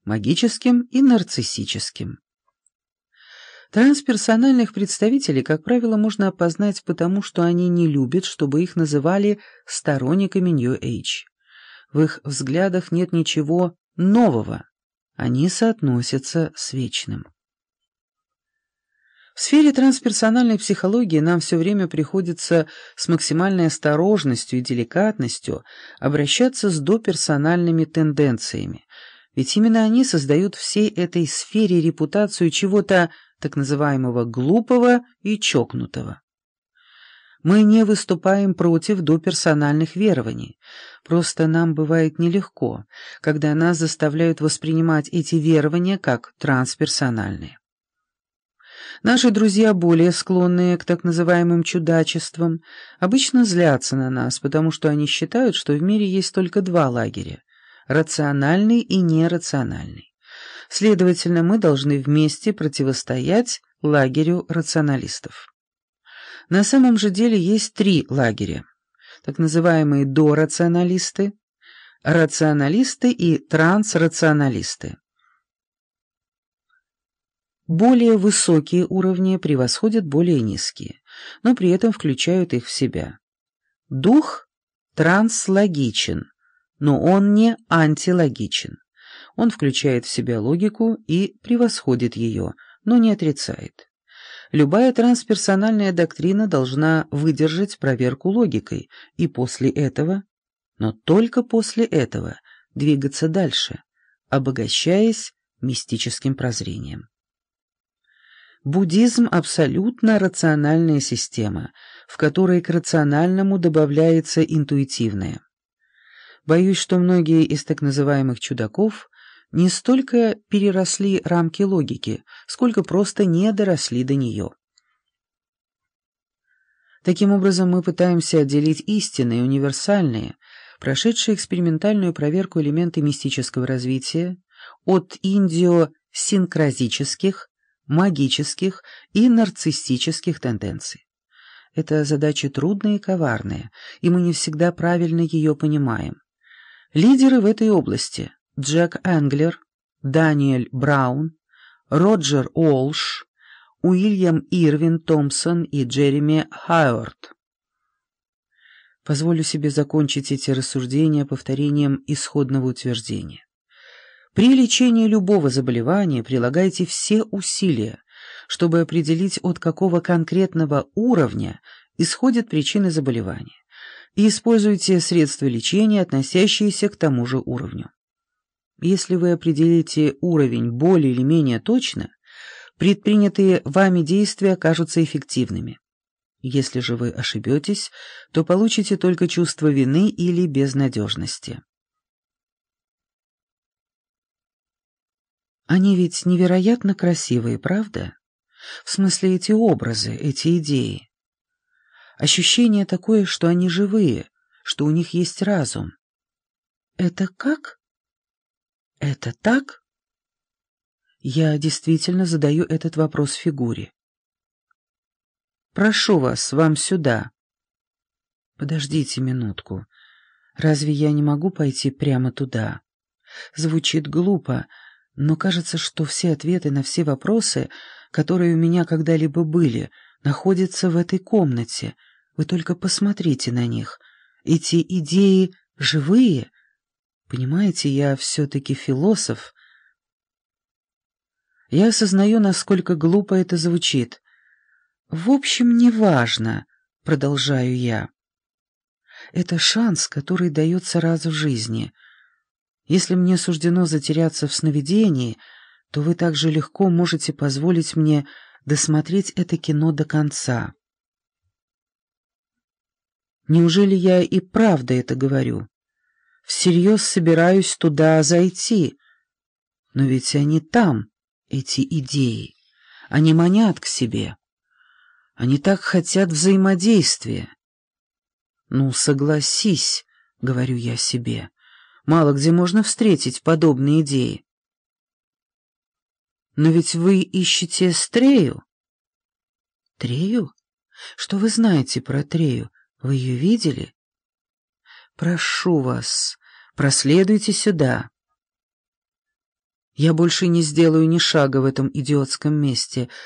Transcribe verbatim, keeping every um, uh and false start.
магическим и нарциссическим. Трансперсональных представителей, как правило, можно опознать потому, что они не любят, чтобы их называли сторонниками New Age. В их взглядах нет ничего нового, они соотносятся с вечным. В сфере трансперсональной психологии нам все время приходится с максимальной осторожностью и деликатностью обращаться с доперсональными тенденциями, ведь именно они создают всей этой сфере репутацию чего-то так называемого глупого и чокнутого. Мы не выступаем против доперсональных верований, просто нам бывает нелегко, когда нас заставляют воспринимать эти верования как трансперсональные. Наши друзья, более склонные к так называемым чудачествам, обычно злятся на нас, потому что они считают, что в мире есть только два лагеря – рациональный и нерациональный. Следовательно, мы должны вместе противостоять лагерю рационалистов. На самом же деле есть три лагеря – так называемые дорационалисты, рационалисты и трансрационалисты. Более высокие уровни превосходят более низкие, но при этом включают их в себя. Дух транслогичен, но он не антилогичен. Он включает в себя логику и превосходит ее, но не отрицает. Любая трансперсональная доктрина должна выдержать проверку логикой, и после этого, но только после этого, двигаться дальше, обогащаясь мистическим прозрением. Буддизм – абсолютно рациональная система, в которой к рациональному добавляется интуитивное. Боюсь, что многие из так называемых чудаков не столько переросли рамки логики, сколько просто не доросли до нее. Таким образом, мы пытаемся отделить истинные, универсальные, прошедшие экспериментальную проверку элементы мистического развития от индиосинкразических, магических и нарциссических тенденций. Эта задача трудная и коварная, и мы не всегда правильно ее понимаем. Лидеры в этой области – Джек Энглер, Даниэль Браун, Роджер Уолш, Уильям Ирвин Томпсон и Джереми Хайуард. Позволю себе закончить эти рассуждения повторением исходного утверждения. При лечении любого заболевания прилагайте все усилия, чтобы определить, от какого конкретного уровня исходят причины заболевания, и используйте средства лечения, относящиеся к тому же уровню. Если вы определите уровень более или менее точно, предпринятые вами действия окажутся эффективными. Если же вы ошибетесь, то получите только чувство вины или безнадежности. Они ведь невероятно красивые, правда? В смысле, эти образы, эти идеи. Ощущение такое, что они живые, что у них есть разум. Это как? Это так? Я действительно задаю этот вопрос фигуре. Прошу вас, вам сюда. Подождите минутку. Разве я не могу пойти прямо туда? Звучит глупо, но кажется, что все ответы на все вопросы, которые у меня когда-либо были, находятся в этой комнате. Вы только посмотрите на них. Эти идеи живые. Понимаете, я все-таки философ. Я осознаю, насколько глупо это звучит. В общем, неважно, продолжаю я. Это шанс, который дается раз в жизни. Если мне суждено затеряться в сновидении, то вы также легко можете позволить мне досмотреть это кино до конца. Неужели я и правда это говорю? Всерьез собираюсь туда зайти. Но ведь они там, эти идеи. Они манят к себе. Они так хотят взаимодействия. Ну, согласись, говорю я себе. Мало где можно встретить подобные идеи. Но ведь вы ищете Стрею. Трею? Что вы знаете про Трею? Вы ее видели? Прошу вас, проследуйте сюда. Я больше не сделаю ни шага в этом идиотском месте,